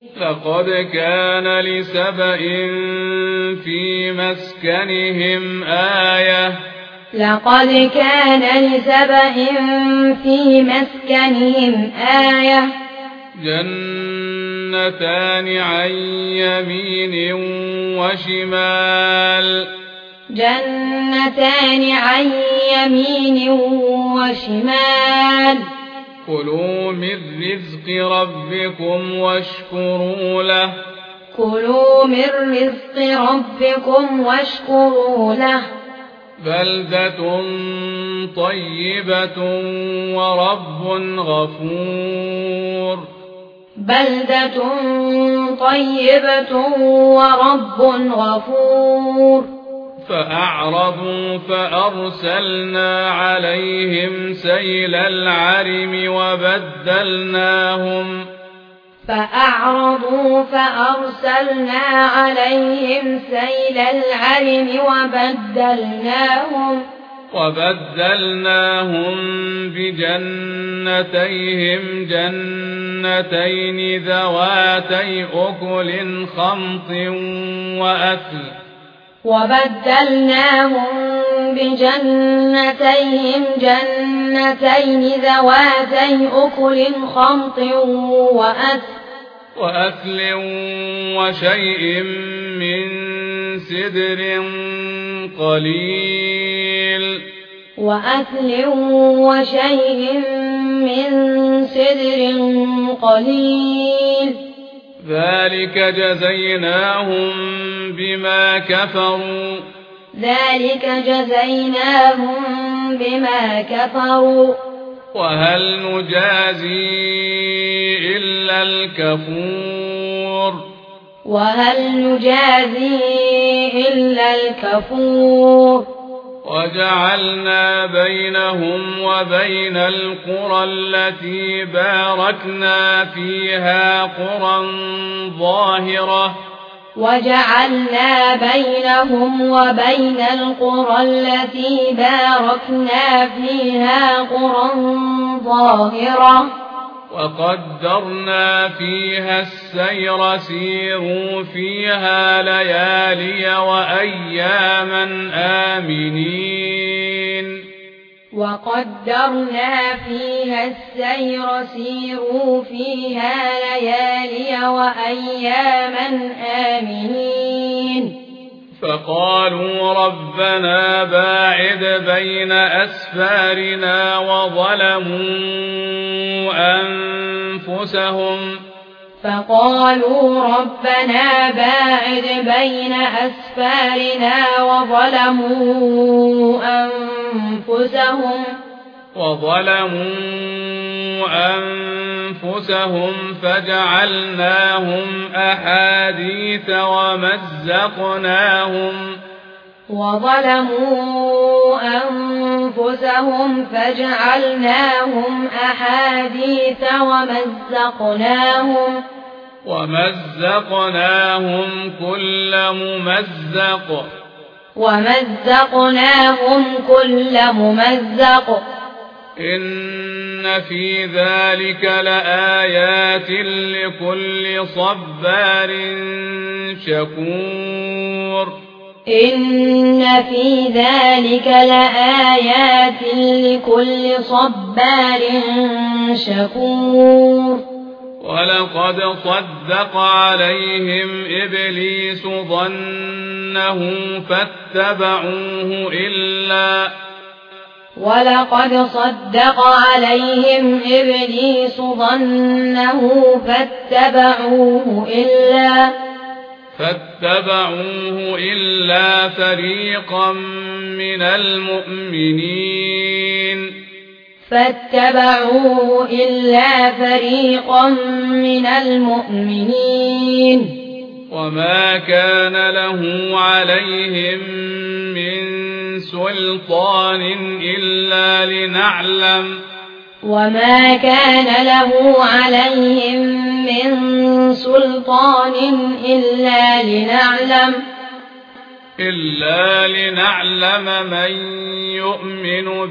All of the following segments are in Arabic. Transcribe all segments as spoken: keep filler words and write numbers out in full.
لقد كان لسبإ في مسكنهم آية لقد كان لسبإ في مسكنهم آية جنتان عن يمين وشمال جنتان عن يمين وشمال كلوا من رزق ربكم واشكروا له كلوا من رزق ربكم واشكروا له بلدة طيبة ورب غفور بلدة طيبة ورب غفور فأعرضوا فأرسلنا عليهم سيل العرم وبدلناهم فأعرضوا فأرسلنا عليهم سيل العرم وبدلناهم وبدلناهم بجنتيهم جنتين ذواتي أكل خمط وأثل وبدلناهم بجنتيهم جنتين ذواتي أكل خمط وأثل وأثل وشيء من سدر قليل وأثل وشيء من سدر قليل ذلك جزيناهم بما كفروا ذلك جزيناهم بما كفروا وهل نجازي إلا الكفور وهل نجازي إلا الكفور وجعلنا بينهم وبين القرى التي باركنا فيها قرى ظاهرة وجعلنا بينهم وبين القرى التي باركنا فيها قرى ظاهرة وقدرنا فيها السير سيروا فيها ليالي وأياما آمنين وقدرنا فيها السير سيروا فيها ليالي وأياما آمنين فقالوا ربنا باعد بين أسفارنا وظلموا أنفسهم فقالوا ربنا باعد بين أسفارنا وظلموا أنفسهم وظلموا أنفسهم فجعلناهم أحاديث ومزقناهم وظلموا أنفسهم فجعلناهم أحاديث ومزقناهم ومزقناهم كل ممزق ومزقناهم كل ممزق إن في ذلك لآيات لكل صبار شكور إن في ذلك لآيات لكل صبار شكور ولقد صدق عليهم إبليس ظنه فاتبعوه إلا ولقد صدق عليهم إبليس ظنه فاتبعوه إلا فاتبعوه إلا فريقا من المؤمنين فاتبعوه إلا فريقا من المؤمنين وما كان له عليهم من سلطان إلا لنعلم وما كان له عليهم من سلطان إلا لنعلم إلا لنعلم من يؤمن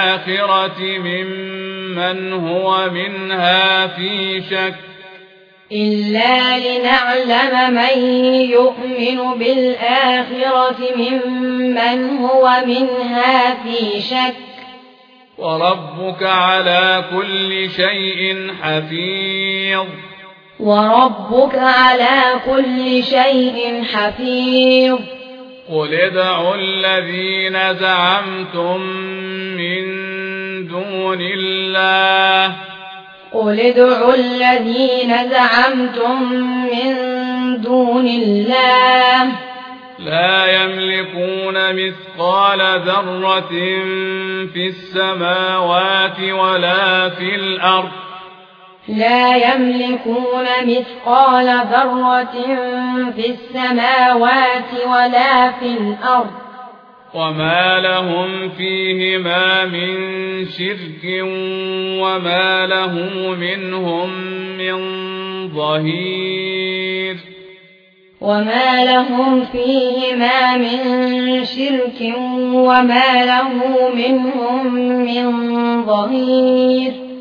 بالآخرة ممن هو منها في شك إلا لنعلم من يؤمن بالآخرة ممن هو منها في شك. وربك على كل شيء حفيظ وربك على كل شيء حفيظ قل ادعوا الذين زعمتم من دون الله قل ادعوا الذين زعمتم من دون الله لا يملكون مثقال ذرة في السماوات ولا في الأرض لا يملكون مثقال ذرة في السماوات ولا في الأرض وما لهم فيهما من شرك وما له منهم من ظهير وما لهم فيهما من شرك وما له منهم من ظهير